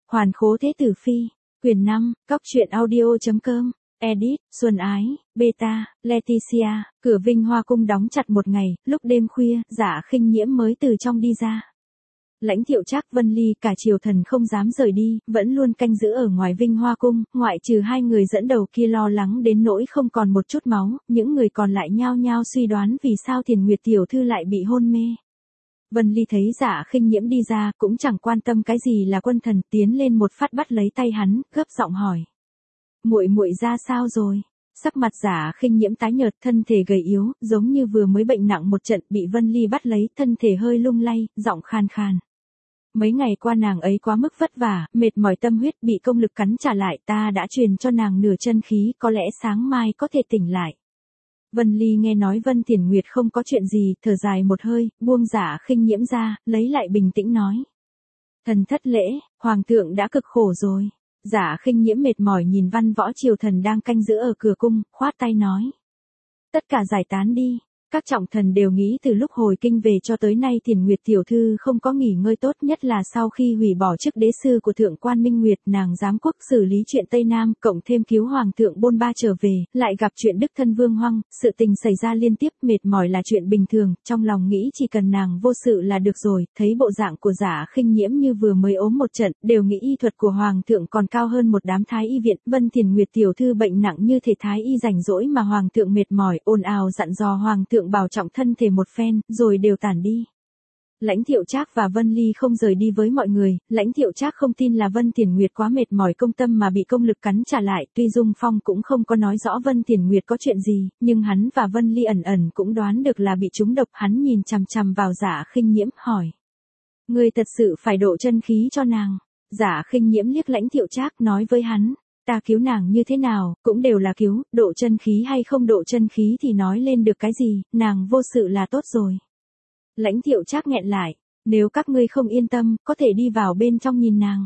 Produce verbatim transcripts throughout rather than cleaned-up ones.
Hoàn khố thế tử phi, quyền năm, cóc truyện audio.com, edit, Xuân Ái, Beta, Leticia, cửa Vinh Hoa Cung đóng chặt một ngày, lúc đêm khuya, Dạ Khinh Nhiễm mới từ trong đi ra. Lãnh Thiệu Trác, Vân Ly cả triều thần không dám rời đi, vẫn luôn canh giữ ở ngoài Vinh Hoa Cung, ngoại trừ hai người dẫn đầu kia lo lắng đến nỗi không còn một chút máu, những người còn lại nhao nhao suy đoán vì sao Thiền Nguyệt tiểu thư lại bị hôn mê. Vân Ly thấy Dạ Khinh Nhiễm đi ra, cũng chẳng quan tâm cái gì là quân thần, tiến lên một phát bắt lấy tay hắn, gấp giọng hỏi: "Muội muội ra sao rồi?" Sắc mặt Dạ Khinh Nhiễm tái nhợt, thân thể gầy yếu, giống như vừa mới bệnh nặng một trận, bị Vân Ly bắt lấy, thân thể hơi lung lay, giọng khan khan: "Mấy ngày qua nàng ấy quá mức vất vả, mệt mỏi tâm huyết, bị công lực cắn trả lại, ta đã truyền cho nàng nửa chân khí, có lẽ sáng mai có thể tỉnh lại." Vân Ly nghe nói Vân Thiển Nguyệt không có chuyện gì, thở dài một hơi, buông Dạ Khinh Nhiễm ra, lấy lại bình tĩnh nói: "Thần thất lễ, hoàng thượng đã cực khổ rồi." Dạ Khinh Nhiễm mệt mỏi nhìn văn võ triều thần đang canh giữ ở cửa cung, khoát tay nói: "Tất cả giải tán đi." Các trọng thần đều nghĩ từ lúc hồi kinh về cho tới nay Thiền Nguyệt tiểu thư không có nghỉ ngơi tốt, nhất là sau khi hủy bỏ chức đế sư của thượng quan Minh Nguyệt, nàng giám quốc xử lý chuyện Tây Nam, cộng thêm cứu hoàng thượng bôn ba trở về, lại gặp chuyện đức thân Vương Hoăng, sự tình xảy ra liên tiếp, mệt mỏi là chuyện bình thường, trong lòng nghĩ chỉ cần nàng vô sự là được rồi. Thấy bộ dạng của Dạ Khinh Nhiễm như vừa mới ốm một trận, đều nghĩ y thuật của hoàng thượng còn cao hơn một đám thái y viện. Vân Thiền Nguyệt tiểu thư bệnh nặng như thể thái y rảnh rỗi mà hoàng thượng mệt mỏi, ồn ào dặn dò hoàng thượng bảo trọng thân thể một phen, rồi đều tản đi. Lãnh Thiệu Trác và Vân Ly không rời đi với mọi người, Lãnh Thiệu Trác không tin là Vân Thiển Nguyệt quá mệt mỏi công tâm mà bị công lực cắn trả lại, tuy Dung Phong cũng không có nói rõ Vân Thiển Nguyệt có chuyện gì, nhưng hắn và Vân Ly ẩn ẩn cũng đoán được là bị trúng độc. Hắn nhìn chằm chằm vào Dạ Khinh Nhiễm, hỏi: "Ngươi thật sự phải độ chân khí cho nàng?" Dạ Khinh Nhiễm liếc Lãnh Thiệu Trác, nói với hắn: "Ta cứu nàng như thế nào, cũng đều là cứu, độ chân khí hay không độ chân khí thì nói lên được cái gì, nàng vô sự là tốt rồi." Lãnh Thiệu Trác nghẹn lại: "Nếu các ngươi không yên tâm, có thể đi vào bên trong nhìn nàng."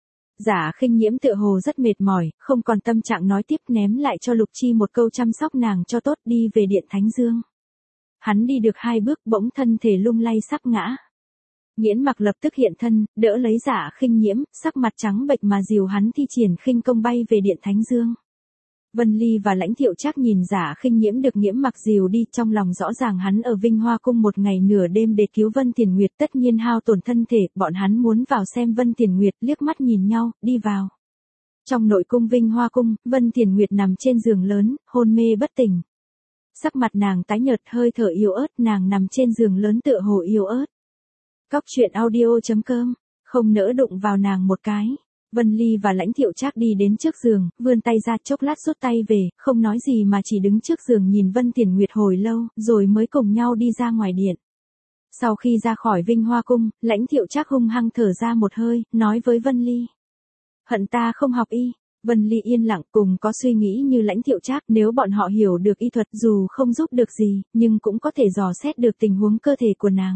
Dạ Khinh Nhiễm tựa hồ rất mệt mỏi, không còn tâm trạng nói tiếp, ném lại cho Lục Chi một câu chăm sóc nàng cho tốt, đi về điện Thánh Dương. Hắn đi được hai bước, bỗng thân thể lung lay sắp ngã. Nghiễn Mặc lập tức hiện thân, đỡ lấy Dạ Khinh Nhiễm, sắc mặt trắng bệch mà dìu hắn thi triển khinh công bay về điện Thánh Dương. Vân Ly và Lãnh Thiệu Trác nhìn Dạ Khinh Nhiễm được Nghiễn Mặc dìu đi, trong lòng rõ ràng hắn ở Vinh Hoa Cung một ngày nửa đêm để cứu Vân Thiển Nguyệt, tất nhiên hao tổn thân thể, bọn hắn muốn vào xem Vân Thiển Nguyệt, liếc mắt nhìn nhau, đi vào. Trong nội cung Vinh Hoa Cung, Vân Thiển Nguyệt nằm trên giường lớn, hôn mê bất tỉnh. Sắc mặt nàng tái nhợt, hơi thở yếu ớt, nàng nằm trên giường lớn tựa hồ yếu ớt. Cóc truyện audio.com, không nỡ đụng vào nàng một cái. Vân Ly và Lãnh Thiệu Trác đi đến trước giường, vươn tay ra, chốc lát rút tay về, không nói gì mà chỉ đứng trước giường nhìn Vân Thiển Nguyệt hồi lâu, rồi mới cùng nhau đi ra ngoài điện. Sau khi ra khỏi Vinh Hoa Cung, Lãnh Thiệu Trác hung hăng thở ra một hơi, nói với Vân Ly: "Hận ta không học y." Vân Ly yên lặng, cùng có suy nghĩ như Lãnh Thiệu Trác, nếu bọn họ hiểu được y thuật dù không giúp được gì, nhưng cũng có thể dò xét được tình huống cơ thể của nàng.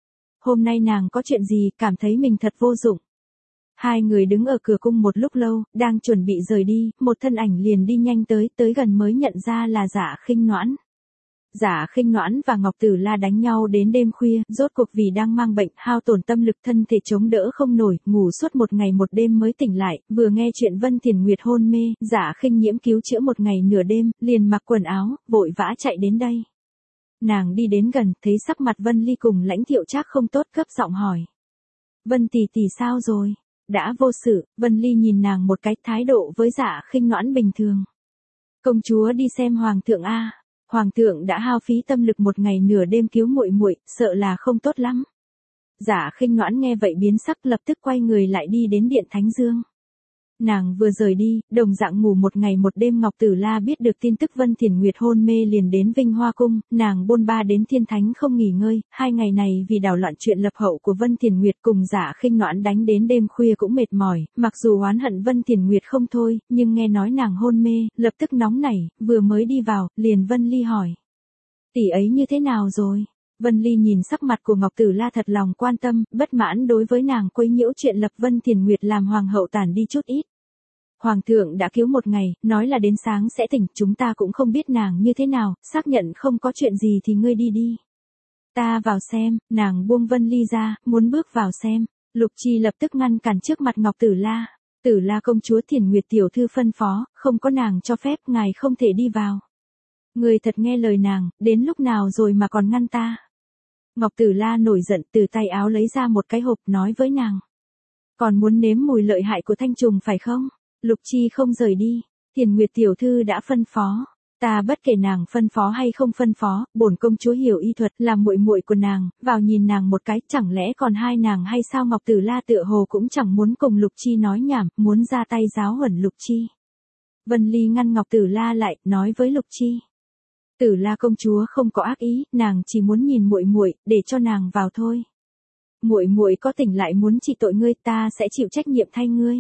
Hôm nay nàng có chuyện gì, cảm thấy mình thật vô dụng. Hai người đứng ở cửa cung một lúc lâu, đang chuẩn bị rời đi, một thân ảnh liền đi nhanh tới, tới gần mới nhận ra là Dạ Khinh Noãn. Dạ Khinh Noãn và Ngọc Tử La đánh nhau đến đêm khuya, rốt cuộc vì đang mang bệnh, hao tổn tâm lực, thân thể chống đỡ không nổi, ngủ suốt một ngày một đêm mới tỉnh lại, vừa nghe chuyện Vân Thiển Nguyệt hôn mê, Dạ Khinh Nhiễm cứu chữa một ngày nửa đêm, liền mặc quần áo, vội vã chạy đến đây. Nàng đi đến gần, thấy sắc mặt Vân Ly cùng Lãnh Thiệu Trác không tốt, gấp giọng hỏi: "Vân tỷ tỷ sao rồi?" "Đã vô sự." Vân Ly nhìn nàng một cái, thái độ với Dạ Khinh Noãn bình thường. "Công chúa đi xem hoàng thượng a. Hoàng thượng đã hao phí tâm lực một ngày nửa đêm cứu muội muội, sợ là không tốt lắm." Dạ Khinh Noãn nghe vậy biến sắc, lập tức quay người lại đi đến điện Thánh Dương. Nàng vừa rời đi, đồng dạng ngủ một ngày một đêm, Ngọc Tử La biết được tin tức Vân Thiển Nguyệt hôn mê liền đến Vinh Hoa Cung, nàng bôn ba đến Thiên Thánh không nghỉ ngơi, hai ngày này vì đảo loạn chuyện lập hậu của Vân Thiển Nguyệt cùng Dạ Khinh Noãn đánh đến đêm khuya cũng mệt mỏi, mặc dù oán hận Vân Thiển Nguyệt không thôi, nhưng nghe nói nàng hôn mê, lập tức nóng nảy, vừa mới đi vào, liền Vân Ly hỏi: "Tỷ ấy như thế nào rồi?" Vân Ly nhìn sắc mặt của Ngọc Tử La thật lòng quan tâm, bất mãn đối với nàng quấy nhiễu chuyện lập Vân Thiển Nguyệt làm hoàng hậu tản đi chút ít. "Hoàng thượng đã cứu một ngày, nói là đến sáng sẽ tỉnh, chúng ta cũng không biết nàng như thế nào, xác nhận không có chuyện gì thì ngươi đi đi. Ta vào xem." Nàng buông Vân Ly ra, muốn bước vào xem. Lục Chi lập tức ngăn cản trước mặt Ngọc Tử La. Tử La công chúa Thiền Nguyệt tiểu thư phân phó, không có nàng cho phép ngài không thể đi vào. Người thật nghe lời nàng, đến lúc nào rồi mà còn ngăn ta. Ngọc Tử La nổi giận, từ tay áo lấy ra một cái hộp nói với nàng. Còn muốn nếm mùi lợi hại của thanh trùng phải không? Lục Chi không rời đi. Thiền Nguyệt tiểu thư đã phân phó. Ta bất kể nàng phân phó hay không phân phó, bổn công chúa hiểu y thuật, là muội muội của nàng, vào nhìn nàng một cái, chẳng lẽ còn hai nàng hay sao? Ngọc Tử La tựa hồ cũng chẳng muốn cùng Lục Chi nói nhảm, muốn ra tay giáo huấn Lục Chi. Vân Ly ngăn Ngọc Tử La lại, nói với Lục Chi. Tử La công chúa không có ác ý, nàng chỉ muốn nhìn muội muội, để cho nàng vào thôi. Muội muội có tỉnh lại muốn trị tội ngươi, ta sẽ chịu trách nhiệm thay ngươi.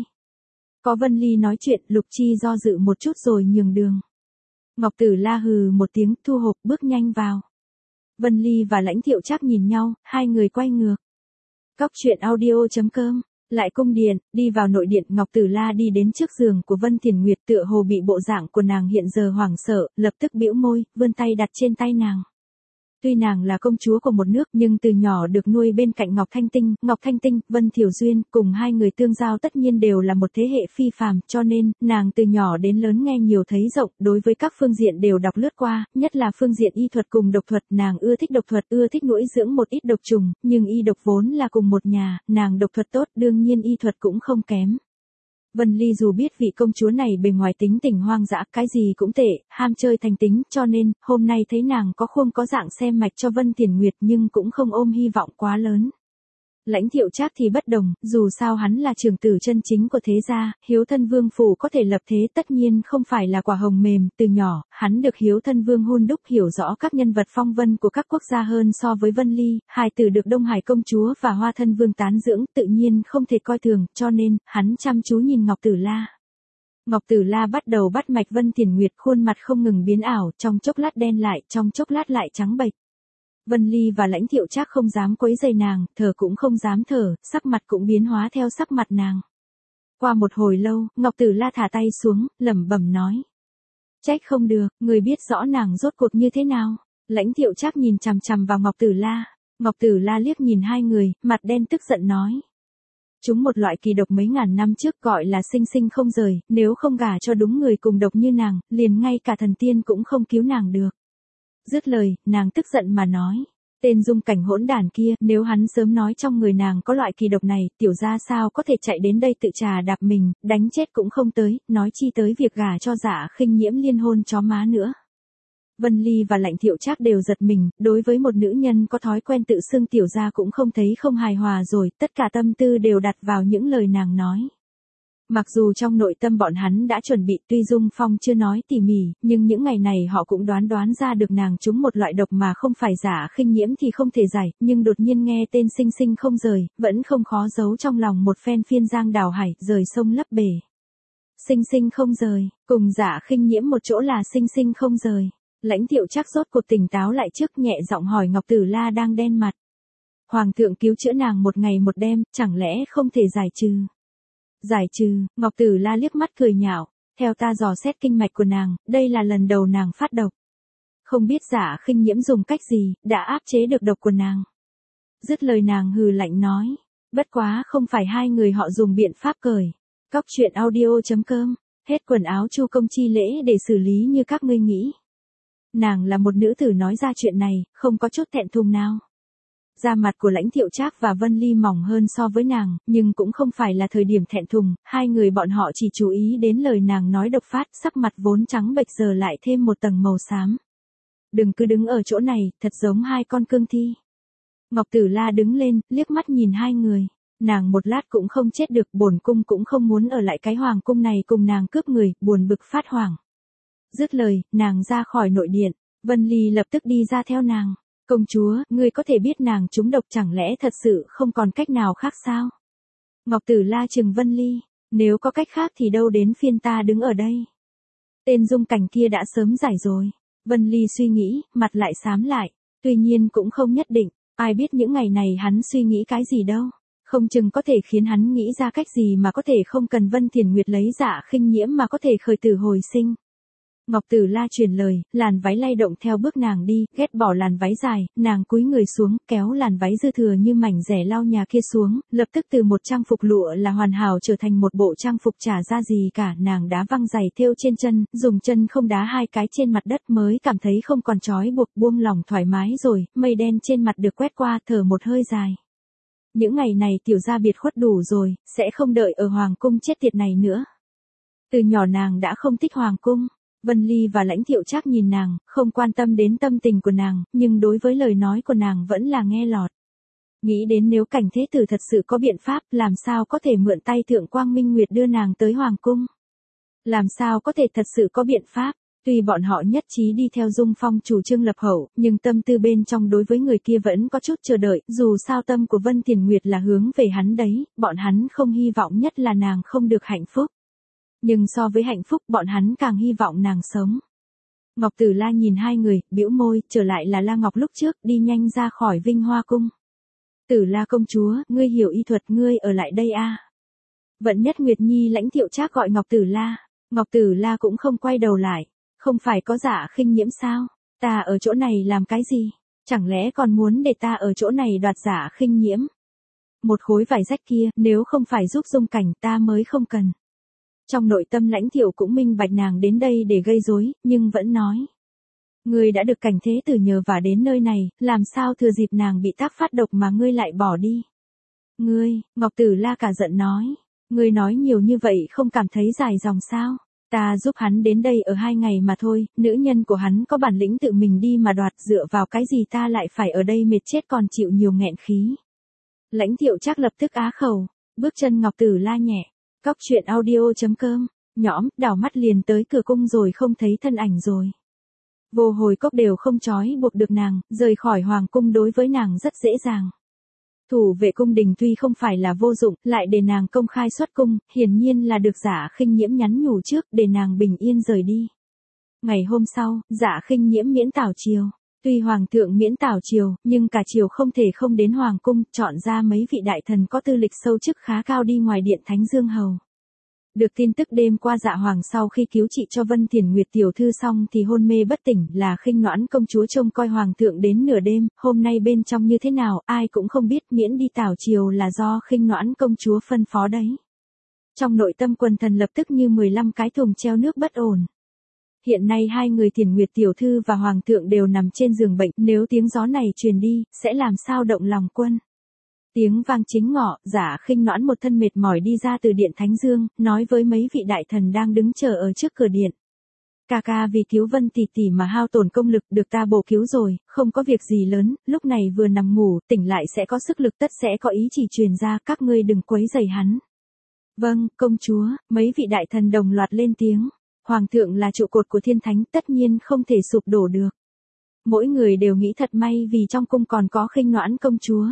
Có Vân Ly nói chuyện, Lục Chi do dự một chút rồi nhường đường. Ngọc Tử La hừ một tiếng, thu hộp, bước nhanh vào. Vân Ly và Lãnh Thiệu Trác nhìn nhau, hai người quay ngược. Cóc truyện audio chấm com. Lại cung điện, đi vào nội điện, Ngọc Tử La đi đến trước giường của Vân Thiền Nguyệt, tựa hồ bị bộ dạng của nàng hiện giờ hoảng sợ, lập tức bĩu môi, vươn tay đặt trên tay nàng. Tuy nàng là công chúa của một nước nhưng từ nhỏ được nuôi bên cạnh Ngọc Thanh Tinh, Ngọc Thanh Tinh, Vân Thiểu Duyên, cùng hai người tương giao tất nhiên đều là một thế hệ phi phàm, cho nên, nàng từ nhỏ đến lớn nghe nhiều thấy rộng, đối với các phương diện đều đọc lướt qua, nhất là phương diện y thuật cùng độc thuật, nàng ưa thích độc thuật, ưa thích nuôi dưỡng một ít độc trùng, nhưng y độc vốn là cùng một nhà, nàng độc thuật tốt, đương nhiên y thuật cũng không kém. Vân Ly dù biết vị công chúa này bề ngoài tính tình hoang dã, cái gì cũng tệ, ham chơi thành tính, cho nên, hôm nay thấy nàng có khuôn có dạng xem mạch cho Vân Thiền Nguyệt nhưng cũng không ôm hy vọng quá lớn. Lãnh Thiệu Trác thì bất đồng, dù sao hắn là trưởng tử chân chính của thế gia, hiếu thân vương phủ có thể lập thế tất nhiên không phải là quả hồng mềm, từ nhỏ, hắn được hiếu thân vương hun đúc hiểu rõ các nhân vật phong vân của các quốc gia hơn so với Vân Ly, hài tử được Đông Hải công chúa và Hoa thân vương tán dưỡng, tự nhiên không thể coi thường, cho nên, hắn chăm chú nhìn Ngọc Tử La. Ngọc Tử La bắt đầu bắt mạch Vân Thiền Nguyệt, khuôn mặt không ngừng biến ảo, trong chốc lát đen lại, trong chốc lát lại trắng bệch. Vân Ly và Lãnh Thiệu Trác không dám quấy rầy nàng, thở cũng không dám thở, sắc mặt cũng biến hóa theo sắc mặt nàng. Qua một hồi lâu, Ngọc Tử La thả tay xuống, lẩm bẩm nói. Trách không được, người biết rõ nàng rốt cuộc như thế nào. Lãnh Thiệu Trác nhìn chằm chằm vào Ngọc Tử La. Ngọc Tử La liếc nhìn hai người, mặt đen tức giận nói. Chúng một loại kỳ độc mấy ngàn năm trước gọi là sinh sinh không rời, nếu không gả cho đúng người cùng độc như nàng, liền ngay cả thần tiên cũng không cứu nàng được. Dứt lời, nàng tức giận mà nói. Tên dung cảnh hỗn đản kia, nếu hắn sớm nói trong người nàng có loại kỳ độc này, tiểu gia sao có thể chạy đến đây tự trà đạp mình, đánh chết cũng không tới, nói chi tới việc gả cho Dạ Khinh Nhiễm liên hôn chó má nữa. Vân Ly và Lãnh Thiệu Trác đều giật mình, đối với một nữ nhân có thói quen tự xưng tiểu gia cũng không thấy không hài hòa rồi, tất cả tâm tư đều đặt vào những lời nàng nói. Mặc dù trong nội tâm bọn hắn đã chuẩn bị, tuy Dung Phong chưa nói tỉ mỉ, nhưng những ngày này họ cũng đoán đoán ra được nàng trúng một loại độc mà không phải Dạ Khinh Nhiễm thì không thể giải, nhưng đột nhiên nghe tên sinh sinh không rời, vẫn không khó giấu trong lòng một phen phiên giang đào hải, rời sông lấp bể. Sinh sinh không rời, cùng Dạ Khinh Nhiễm một chỗ là sinh sinh không rời. Lãnh Thiệu Trác rốt cuộc tỉnh táo lại trước, nhẹ giọng hỏi Ngọc Tử La đang đen mặt. Hoàng thượng cứu chữa nàng một ngày một đêm, chẳng lẽ không thể giải trừ? Giải trừ, Ngọc Tử La liếc mắt cười nhạo, theo ta dò xét kinh mạch của nàng, đây là lần đầu nàng phát độc. Không biết Dạ Khinh Nhiễm dùng cách gì, đã áp chế được độc của nàng. Dứt lời nàng hừ lạnh nói, bất quá không phải hai người họ dùng biện pháp cởi. Cóc truyện audio chấm com, hết quần áo chu công chi lễ để xử lý như các ngươi nghĩ. Nàng là một nữ tử nói ra chuyện này, không có chút thẹn thùng nào. Da mặt của Lãnh Thiệu Trác và Vân Ly mỏng hơn so với nàng, nhưng cũng không phải là thời điểm thẹn thùng, hai người bọn họ chỉ chú ý đến lời nàng nói độc phát, sắc mặt vốn trắng bệch giờ lại thêm một tầng màu xám. Đừng cứ đứng ở chỗ này, thật giống hai con cương thi. Ngọc Tử La đứng lên, liếc mắt nhìn hai người. Nàng một lát cũng không chết được, bổn cung cũng không muốn ở lại cái hoàng cung này cùng nàng cướp người, buồn bực phát hoảng. Dứt lời, nàng ra khỏi nội điện, Vân Ly lập tức đi ra theo nàng. Công chúa, ngươi có thể biết nàng trúng độc chẳng lẽ thật sự không còn cách nào khác sao? Ngọc Tử La trừng Vân Ly, nếu có cách khác thì đâu đến phiên ta đứng ở đây. Tên dung cảnh kia đã sớm giải rồi. Vân Ly suy nghĩ, mặt lại xám lại, tuy nhiên cũng không nhất định, ai biết những ngày này hắn suy nghĩ cái gì đâu. Không chừng có thể khiến hắn nghĩ ra cách gì mà có thể không cần Vân Thiền Nguyệt lấy Dạ Khinh Nhiễm mà có thể khởi tử hồi sinh. Ngọc Tử La truyền lời, làn váy lay động theo bước nàng đi, ghét bỏ làn váy dài, nàng cúi người xuống, kéo làn váy dư thừa như mảnh rẻ lau nhà kia xuống, lập tức từ một trang phục lụa là hoàn hảo trở thành một bộ trang phục chả ra gì cả, nàng đá văng giày thêu trên chân, dùng chân không đá hai cái trên mặt đất mới cảm thấy không còn trói buộc, buông lòng thoải mái rồi, mây đen trên mặt được quét qua, thở một hơi dài. Những ngày này tiểu gia biệt khuất đủ rồi, sẽ không đợi ở hoàng cung chết tiệt này nữa. Từ nhỏ nàng đã không thích hoàng cung. Vân Ly và Lãnh Thiệu Trác nhìn nàng, không quan tâm đến tâm tình của nàng, nhưng đối với lời nói của nàng vẫn là nghe lọt. Nghĩ đến nếu Cảnh Thế Tử thật sự có biện pháp, làm sao có thể mượn tay Thượng Quang Minh Nguyệt đưa nàng tới hoàng cung? Làm sao có thể thật sự có biện pháp? Tuy bọn họ nhất trí đi theo Dung Phong chủ trương lập hậu, nhưng tâm tư bên trong đối với người kia vẫn có chút chờ đợi, dù sao tâm của Vân Tiền Nguyệt là hướng về hắn đấy, bọn hắn không hy vọng nhất là nàng không được hạnh phúc. Nhưng so với hạnh phúc bọn hắn càng hy vọng nàng sống. Ngọc Tử La nhìn hai người, bĩu môi, trở lại là La Ngọc lúc trước, đi nhanh ra khỏi Vinh Hoa Cung. Tử La công chúa, ngươi hiểu y thuật, ngươi ở lại đây a. À? Vận Nhất Nguyệt Nhi Lãnh Thiệu Trác gọi Ngọc Tử La, Ngọc Tử La cũng không quay đầu lại, không phải có Dạ Khinh Nhiễm sao, ta ở chỗ này làm cái gì, chẳng lẽ còn muốn để ta ở chỗ này đoạt Dạ Khinh Nhiễm. Một khối vải rách kia, nếu không phải giúp Dung Cảnh ta mới không cần. Trong nội tâm Lãnh Thiệu cũng minh bạch nàng đến đây để gây rối, nhưng vẫn nói. Ngươi đã được Cảnh Thế Tử nhờ vả đến nơi này, làm sao thừa dịp nàng bị tác phát độc mà ngươi lại bỏ đi. Ngươi, Ngọc Tử La cả giận nói. Ngươi nói nhiều như vậy không cảm thấy dài dòng sao. Ta giúp hắn đến đây ở hai ngày mà thôi, nữ nhân của hắn có bản lĩnh tự mình đi mà đoạt, dựa vào cái gì ta lại phải ở đây mệt chết còn chịu nhiều nghẹn khí. Lãnh Thiệu Trác lập tức á khẩu, bước chân Ngọc Tử La nhẹ. Cóc truyện audio chấm com, nhõm, đảo mắt liền tới cửa cung rồi không thấy thân ảnh rồi. Vô hồi cốc đều không trói buộc được nàng, rời khỏi hoàng cung đối với nàng rất dễ dàng. Thủ vệ cung đình tuy không phải là vô dụng, lại để nàng công khai xuất cung, hiển nhiên là được Dạ Khinh Nhiễm nhắn nhủ trước để nàng bình yên rời đi. Ngày hôm sau, Dạ Khinh Nhiễm miễn tảo triều. Tuy hoàng thượng miễn tảo triều, nhưng cả triều không thể không đến hoàng cung, chọn ra mấy vị đại thần có tư lịch sâu chức khá cao đi ngoài điện Thánh Dương Hầu. Được tin tức đêm qua Dạ Hoàng sau khi cứu trị cho Vân Thiền Nguyệt tiểu thư xong thì hôn mê bất tỉnh, là Khinh Noãn công chúa trông coi hoàng thượng đến nửa đêm, hôm nay bên trong như thế nào, ai cũng không biết, miễn đi tảo triều là do Khinh Noãn công chúa phân phó đấy. Trong nội tâm quần thần lập tức như mười lăm cái thùng treo nước bất ổn. Hiện nay hai người Thiền Nguyệt tiểu thư và hoàng thượng đều nằm trên giường bệnh, nếu tiếng gió này truyền đi, sẽ làm sao động lòng quân. Tiếng vang chính ngọ, Dạ Khinh Noãn một thân mệt mỏi đi ra từ điện Thánh Dương, nói với mấy vị đại thần đang đứng chờ ở trước cửa điện. Ca ca vì cứu Vân tỷ tỷ mà hao tổn công lực, được ta bổ cứu rồi, không có việc gì lớn, lúc này vừa nằm ngủ, tỉnh lại sẽ có sức lực, tất sẽ có ý chỉ truyền ra, các ngươi đừng quấy rầy hắn. Vâng, công chúa, mấy vị đại thần đồng loạt lên tiếng. Hoàng thượng là trụ cột của thiên thánh, tất nhiên không thể sụp đổ được. Mỗi người đều nghĩ thật may vì trong cung còn có Khinh Noãn công chúa.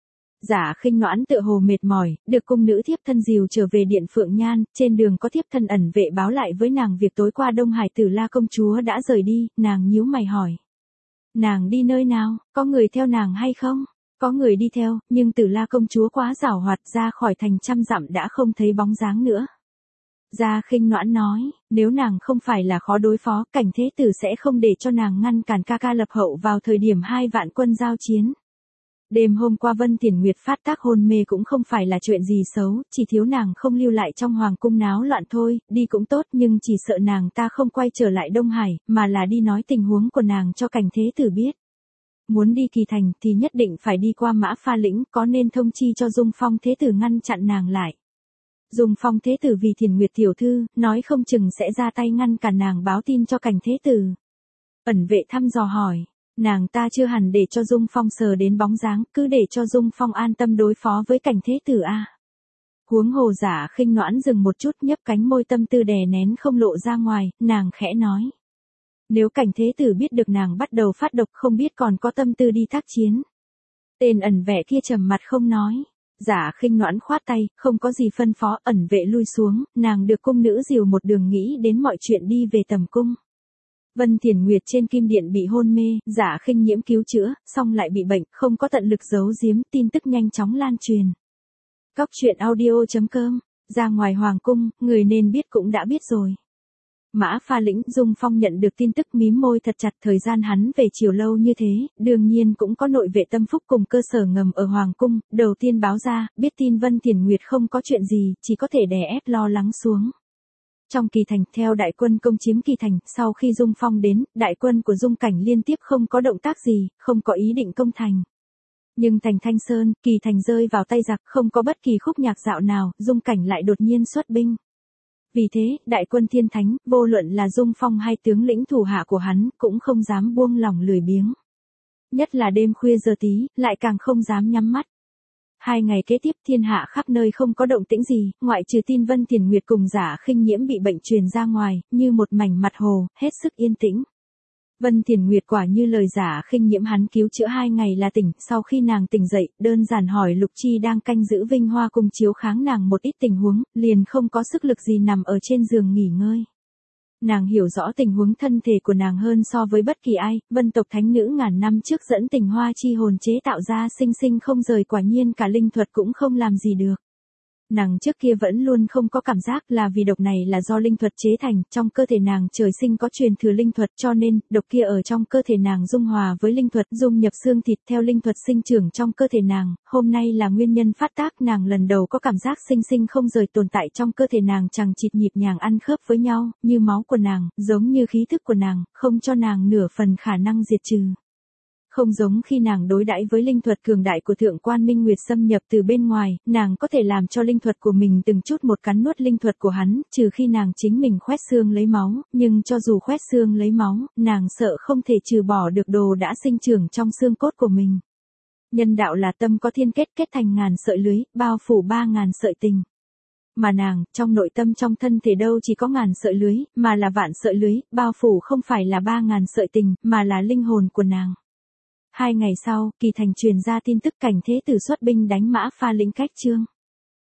Dạ Khinh Noãn tựa hồ mệt mỏi, được cung nữ thiếp thân dìu trở về điện Phượng Nhan, trên đường có thiếp thân ẩn vệ báo lại với nàng việc tối qua Đông Hải Tử La công chúa đã rời đi, nàng nhíu mày hỏi. Nàng đi nơi nào, có người theo nàng hay không? Có người đi theo, nhưng Tử La công chúa quá giảo hoạt, ra khỏi thành trăm dặm đã không thấy bóng dáng nữa. Dạ Khinh Noãn nói, nếu nàng không phải là khó đối phó, Cảnh Thế Tử sẽ không để cho nàng ngăn cản ca ca lập hậu vào thời điểm hai vạn quân giao chiến. Đêm hôm qua Vân Thiền Nguyệt phát tác hôn mê cũng không phải là chuyện gì xấu, chỉ thiếu nàng không lưu lại trong hoàng cung náo loạn thôi, đi cũng tốt nhưng chỉ sợ nàng ta không quay trở lại Đông Hải, mà là đi nói tình huống của nàng cho Cảnh Thế Tử biết. Muốn đi Kỳ Thành thì nhất định phải đi qua Mã Pha Lĩnh, có nên thông chi cho Dung Phong Thế Tử ngăn chặn nàng lại. Dung Phong Thế Tử vì Thiền Nguyệt tiểu thư, nói không chừng sẽ ra tay ngăn cản nàng báo tin cho Cảnh Thế Tử. Ẩn vệ thăm dò hỏi. Nàng ta chưa hẳn để cho Dung Phong sờ đến bóng dáng, cứ để cho Dung Phong an tâm đối phó với Cảnh Thế Tử a. Huống hồ Dạ Khinh Noãn dừng một chút, nhấp cánh môi, tâm tư đè nén không lộ ra ngoài, nàng khẽ nói. Nếu Cảnh Thế Tử biết được nàng bắt đầu phát độc không biết còn có tâm tư đi tác chiến. Tên ẩn vệ kia trầm mặt không nói. Dạ Khinh Noãn khoát tay, không có gì phân phó, ẩn vệ lui xuống, nàng được cung nữ dìu một đường nghĩ đến mọi chuyện đi về tầm cung. Vân Thiền Nguyệt trên kim điện bị hôn mê, Dạ Khinh Nhiễm cứu chữa, xong lại bị bệnh, không có tận lực giấu giếm, tin tức nhanh chóng lan truyền. Cóc truyện audio chấm com, ra ngoài hoàng cung, người nên biết cũng đã biết rồi. Mã Pha Lĩnh. Dung Phong nhận được tin tức mím môi thật chặt, thời gian hắn về chiều lâu như thế, đương nhiên cũng có nội vệ tâm phúc cùng cơ sở ngầm ở Hoàng Cung, đầu tiên báo ra, biết tin Vân Thiền Nguyệt không có chuyện gì, chỉ có thể đè ép lo lắng xuống. Trong Kỳ Thành, theo đại quân công chiếm Kỳ Thành, sau khi Dung Phong đến, đại quân của Dung Cảnh liên tiếp không có động tác gì, không có ý định công thành. Nhưng thành Thanh Sơn, Kỳ Thành rơi vào tay giặc, không có bất kỳ khúc nhạc dạo nào, Dung Cảnh lại đột nhiên xuất binh. Vì thế, đại quân Thiên Thánh, vô luận là Dung Phong hay tướng lĩnh thủ hạ của hắn, cũng không dám buông lỏng lười biếng. Nhất là đêm khuya giờ tí, lại càng không dám nhắm mắt. Hai ngày kế tiếp thiên hạ khắp nơi không có động tĩnh gì, ngoại trừ tin Vân Thiền Nguyệt cùng Giả Khinh Nhiễm bị bệnh truyền ra ngoài, như một mảnh mặt hồ, hết sức yên tĩnh. Vân Thiền Nguyệt quả như lời Giả Khinh Nhiễm, hắn cứu chữa hai ngày là tỉnh, sau khi nàng tỉnh dậy, đơn giản hỏi Lục Chi đang canh giữ Vinh Hoa Cung chiếu kháng nàng một ít tình huống, liền không có sức lực gì nằm ở trên giường nghỉ ngơi. Nàng hiểu rõ tình huống thân thể của nàng hơn so với bất kỳ ai, Vân tộc thánh nữ ngàn năm trước dẫn Tình Hoa chi hồn chế tạo ra sinh sinh không rời, quả nhiên cả linh thuật cũng không làm gì được. Nàng trước kia vẫn luôn không có cảm giác là vì độc này là do linh thuật chế thành, trong cơ thể nàng trời sinh có truyền thừa linh thuật, cho nên, độc kia ở trong cơ thể nàng dung hòa với linh thuật, dung nhập xương thịt theo linh thuật sinh trưởng trong cơ thể nàng, hôm nay là nguyên nhân phát tác, nàng lần đầu có cảm giác sinh sinh không rời tồn tại trong cơ thể nàng, chằng chịt nhịp nhàng ăn khớp với nhau, như máu của nàng, giống như khí thức của nàng, không cho nàng nửa phần khả năng diệt trừ. Không giống khi nàng đối đãi với linh thuật cường đại của Thượng Quan Minh Nguyệt xâm nhập từ bên ngoài, nàng có thể làm cho linh thuật của mình từng chút một cắn nuốt linh thuật của hắn, trừ khi nàng chính mình khoét xương lấy máu, nhưng cho dù khoét xương lấy máu, nàng sợ không thể trừ bỏ được đồ đã sinh trưởng trong xương cốt của mình. Nhân đạo là tâm có thiên kết, kết thành ngàn sợi lưới, bao phủ ba ngàn sợi tình. Mà nàng, trong nội tâm trong thân thể đâu chỉ có ngàn sợi lưới, mà là vạn sợi lưới, bao phủ không phải là ba ngàn sợi tình, mà là linh hồn của nàng. Hai ngày sau, Kỳ Thành truyền ra tin tức Cảnh Thế Tử xuất binh đánh Mã Pha Lĩnh cách Trương.